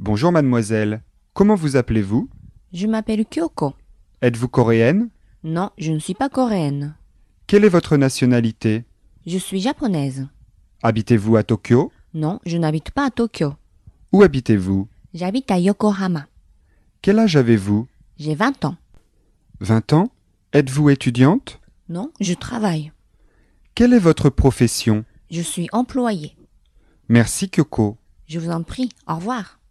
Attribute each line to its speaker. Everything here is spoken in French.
Speaker 1: Bonjour mademoiselle, comment vous appelez-vous?
Speaker 2: Je m'appelle Kyoko.
Speaker 1: Êtes-vous coréenne?
Speaker 2: Non, je ne suis pas coréenne.
Speaker 1: Quelle est votre nationalité?
Speaker 2: Je suis japonaise.
Speaker 1: Habitez-vous à Tokyo?
Speaker 2: Non, je n'habite pas à Tokyo.
Speaker 1: Où habitez-vous?
Speaker 2: J'habite à Yokohama.
Speaker 1: Quel âge avez-vous?
Speaker 2: J'ai 20 ans.
Speaker 1: 20 ans? Êtes-vous étudiante?
Speaker 2: Non, je travaille.
Speaker 1: Quelle est votre profession?
Speaker 2: Je suis employée.
Speaker 1: Merci Kyoko.
Speaker 2: Je vous en prie, au revoir.